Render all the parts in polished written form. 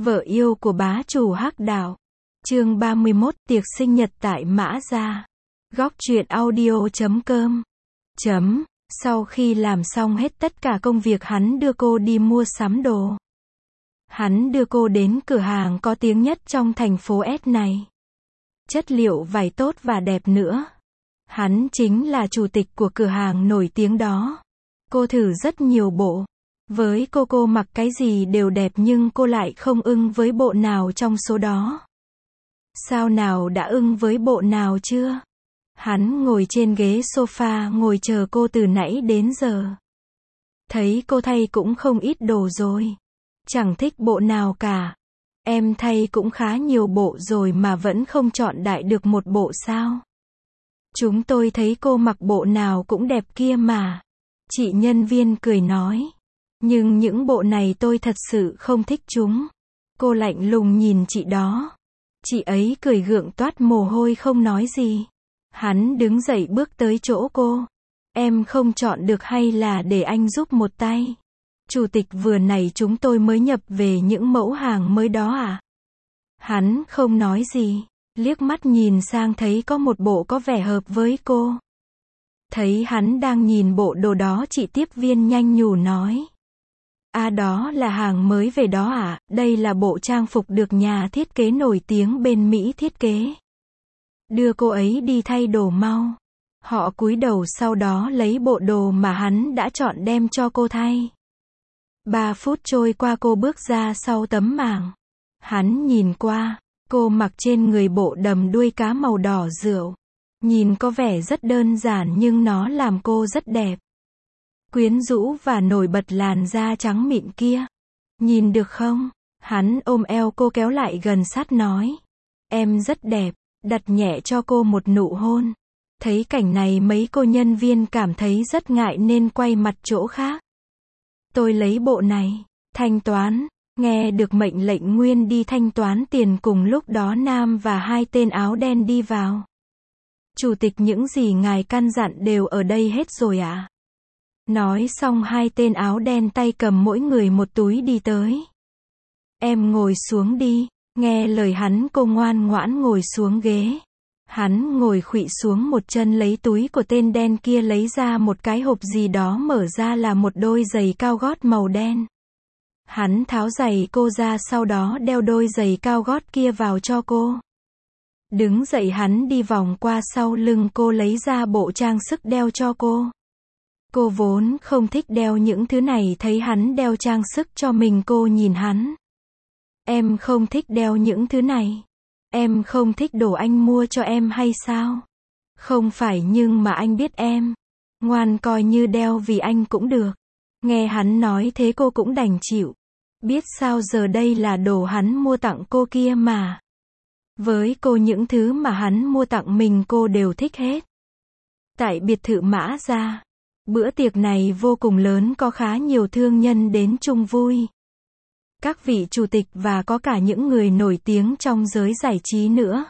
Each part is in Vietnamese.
Vợ yêu của bá chủ Hắc Đạo. Chương 31, tiệc sinh nhật tại Mã Gia. Góc truyện audio.com. Sau khi làm xong hết tất cả công việc, hắn đưa cô đi mua sắm đồ. Hắn đưa cô đến cửa hàng có tiếng nhất trong thành phố S này. Chất liệu vải tốt và đẹp nữa. Hắn chính là chủ tịch của cửa hàng nổi tiếng đó. Cô thử rất nhiều bộ. Với cô mặc cái gì đều đẹp, nhưng cô lại không ưng với bộ nào trong số đó. Sao nào đã ưng với bộ nào chưa? Hắn ngồi trên ghế sofa ngồi chờ cô từ nãy đến giờ. Thấy cô thay cũng không ít đồ rồi. Chẳng thích bộ nào cả. Em thay cũng khá nhiều bộ rồi mà vẫn không chọn đại được một bộ sao? Chúng tôi thấy cô mặc bộ nào cũng đẹp kia mà. Chị nhân viên cười nói. Nhưng những bộ này tôi thật sự không thích chúng. Cô lạnh lùng nhìn chị đó. Chị ấy cười gượng toát mồ hôi không nói gì. Hắn đứng dậy bước tới chỗ cô. Em không chọn được hay là để anh giúp một tay? Chủ tịch, vừa nãy chúng tôi mới nhập về những mẫu hàng mới đó à? Hắn không nói gì. Liếc mắt nhìn sang thấy có một bộ có vẻ hợp với cô. Thấy hắn đang nhìn bộ đồ đó, chị tiếp viên nhanh nhủ nói. À, đó là hàng mới về đó à? Đây là bộ trang phục được nhà thiết kế nổi tiếng bên Mỹ thiết kế. Đưa cô ấy đi thay đồ mau. Họ cúi đầu sau đó lấy bộ đồ mà hắn đã chọn đem cho cô thay. 3 phút trôi qua, cô bước ra sau tấm mảng. Hắn nhìn qua, cô mặc trên người bộ đầm đuôi cá màu đỏ rượu. Nhìn có vẻ rất đơn giản nhưng nó làm cô rất đẹp. Quyến rũ và nổi bật làn da trắng mịn kia. Nhìn được không? Hắn ôm eo cô kéo lại gần sát nói. Em rất đẹp, đặt nhẹ cho cô một nụ hôn. Thấy cảnh này mấy cô nhân viên cảm thấy rất ngại nên quay mặt chỗ khác. Tôi lấy bộ này, thanh toán. Nghe được mệnh lệnh, Nguyên đi thanh toán tiền. Cùng lúc đó Nam và 2 tên áo đen đi vào. Chủ tịch, những gì ngài căn dặn đều ở đây hết rồi ạ? Nói xong 2 tên áo đen tay cầm mỗi người một túi đi tới. Em ngồi xuống đi. Nghe lời hắn, cô ngoan ngoãn ngồi xuống ghế. Hắn ngồi khuỵu xuống một chân lấy túi của tên đen kia, lấy ra một cái hộp gì đó, mở ra là một đôi giày cao gót màu đen. Hắn tháo giày cô ra, sau đó đeo đôi giày cao gót kia vào cho cô. Đứng dậy hắn đi vòng qua sau lưng cô, lấy ra bộ trang sức đeo cho cô. Cô vốn không thích đeo những thứ này, thấy hắn đeo trang sức cho mình, cô nhìn hắn. Em không thích đeo những thứ này. Em không thích đồ anh mua cho em hay sao? Không phải, nhưng mà anh biết em. Ngoan, coi như đeo vì anh cũng được. Nghe hắn nói thế cô cũng đành chịu. Biết sao giờ, đây là đồ hắn mua tặng cô kia mà. Với cô, những thứ mà hắn mua tặng mình cô đều thích hết. Tại biệt thự Mã Gia, bữa tiệc này vô cùng lớn, có khá nhiều thương nhân đến chung vui. Các vị chủ tịch và có cả những người nổi tiếng trong giới giải trí nữa.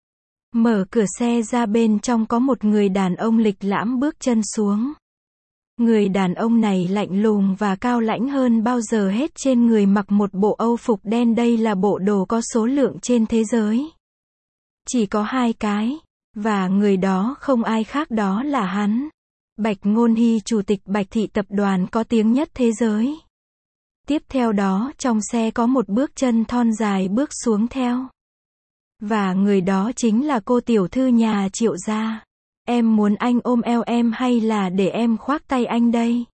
Mở cửa xe ra, bên trong có một người đàn ông lịch lãm bước chân xuống. Người đàn ông này lạnh lùng và cao lãnh hơn bao giờ hết, trên người mặc một bộ âu phục đen, đây là bộ đồ có số lượng trên thế giới. Chỉ có 2 cái, và người đó không ai khác, đó là hắn. Bạch Ngôn Hy, chủ tịch Bạch Thị tập đoàn có tiếng nhất thế giới. Tiếp theo đó, trong xe có một bước chân thon dài bước xuống theo. Và người đó chính là cô tiểu thư nhà Triệu gia. Em muốn anh ôm eo em hay là để em khoác tay anh đây?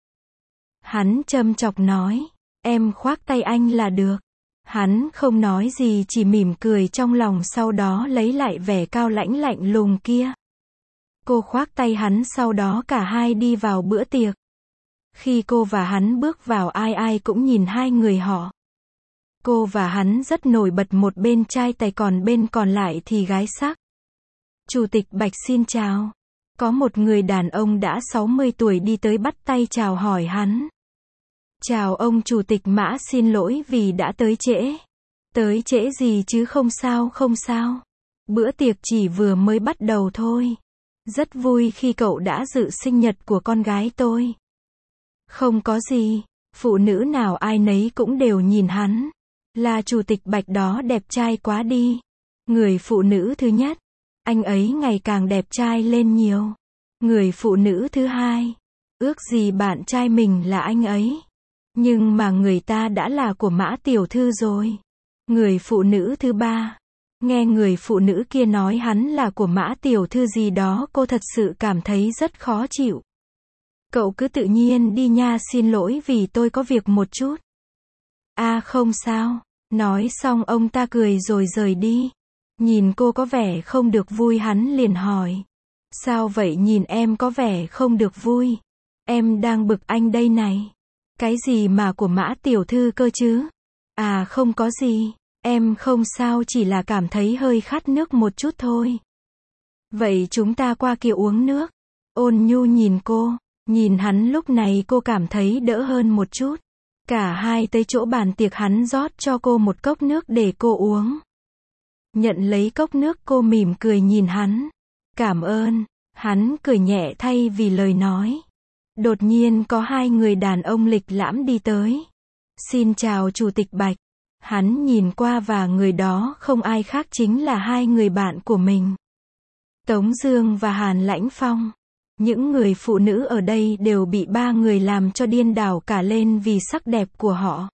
Hắn châm chọc nói. Em khoác tay anh là được. Hắn không nói gì, chỉ mỉm cười trong lòng, sau đó lấy lại vẻ cao lãnh lạnh lùng kia. Cô khoác tay hắn, sau đó cả hai đi vào bữa tiệc. Khi cô và hắn bước vào, ai cũng nhìn hai người họ. Cô và hắn rất nổi bật, một bên trai tài còn bên còn lại thì gái sắc. Chủ tịch Bạch xin chào. Có một người đàn ông đã 60 tuổi đi tới bắt tay chào hỏi hắn. Chào ông chủ tịch Mã, xin lỗi vì đã tới trễ. Tới trễ gì chứ, không sao không sao. Bữa tiệc chỉ vừa mới bắt đầu thôi. Rất vui khi cậu đã dự sinh nhật của con gái tôi. Không có gì. Phụ nữ nào ai nấy cũng đều nhìn hắn. Là chủ tịch Bạch đó đẹp trai quá đi. Người phụ nữ thứ nhất. Anh ấy ngày càng đẹp trai lên nhiều. Người phụ nữ thứ hai. Ước gì bạn trai mình là anh ấy. Nhưng mà người ta đã là của Mã tiểu thư rồi. Người phụ nữ thứ ba. Nghe người phụ nữ kia nói hắn là của Mã tiểu thư gì đó, cô thật sự cảm thấy rất khó chịu. Cậu cứ tự nhiên đi nha, xin lỗi vì tôi có việc một chút. Không sao. Nói xong ông ta cười rồi rời đi. Nhìn cô có vẻ không được vui, hắn liền hỏi. Sao vậy, nhìn em có vẻ không được vui. Em đang bực anh đây này. Cái gì mà của Mã tiểu thư cơ chứ? Không có gì. Em không sao, chỉ là cảm thấy hơi khát nước một chút thôi. Vậy chúng ta qua kia uống nước. Ôn nhu nhìn cô. Nhìn hắn lúc này cô cảm thấy đỡ hơn một chút. Cả hai tới chỗ bàn tiệc, hắn rót cho cô một cốc nước để cô uống. Nhận lấy cốc nước, cô mỉm cười nhìn hắn. Cảm ơn. Hắn cười nhẹ thay vì lời nói. Đột nhiên có hai người đàn ông lịch lãm đi tới. Xin chào Chủ tịch Bạch. Hắn nhìn qua và người đó không ai khác chính là hai người bạn của mình. Tống Dương và Hàn Lãnh Phong. Những người phụ nữ ở đây đều bị ba người làm cho điên đảo cả lên vì sắc đẹp của họ.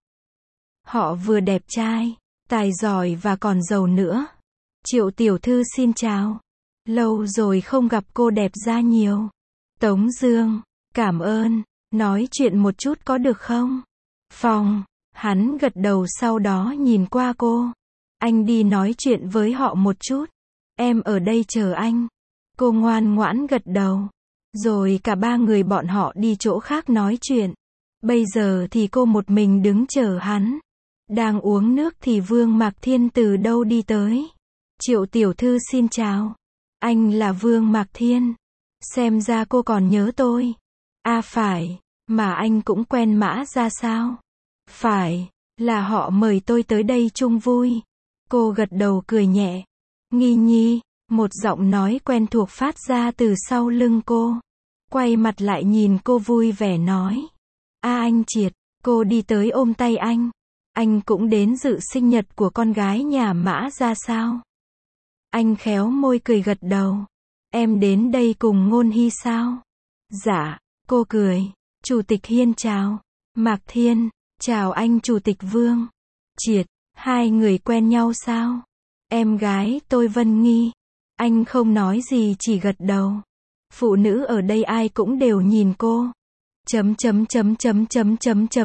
Họ vừa đẹp trai, tài giỏi và còn giàu nữa. Triệu tiểu thư xin chào. Lâu rồi không gặp cô, đẹp ra nhiều. Tống Dương, cảm ơn. Nói chuyện một chút có được không? Phong, hắn gật đầu sau đó nhìn qua cô. Anh đi nói chuyện với họ một chút. Em ở đây chờ anh. Cô ngoan ngoãn gật đầu. Rồi cả ba người bọn họ đi chỗ khác nói chuyện. Bây giờ thì cô một mình đứng chờ hắn. Đang uống nước thì Vương Mạc Thiên từ đâu đi tới. Triệu tiểu thư xin chào. Anh là Vương Mạc Thiên. Xem ra cô còn nhớ tôi. Phải. Mà anh cũng quen Mã ra sao? Phải. Là họ mời tôi tới đây chung vui. Cô gật đầu cười nhẹ. Nghi Nhi. Một giọng nói quen thuộc phát ra từ sau lưng cô. Quay mặt lại nhìn cô vui vẻ nói. Anh Triệt. Cô đi tới ôm tay anh. Anh cũng đến dự sinh nhật của con gái nhà Mã ra sao? Anh khéo môi cười gật đầu. Em đến đây cùng Ngôn Hy sao? Dạ. Cô cười. Chủ tịch Hiên chào. Mạc Thiên. Chào anh Chủ tịch Vương. Triệt. Hai người quen nhau sao? Em gái tôi Vân Nghi. Anh không nói gì, chỉ gật đầu. Phụ nữ ở đây ai cũng đều nhìn cô.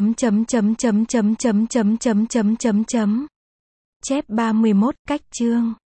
Chép 31 cách chương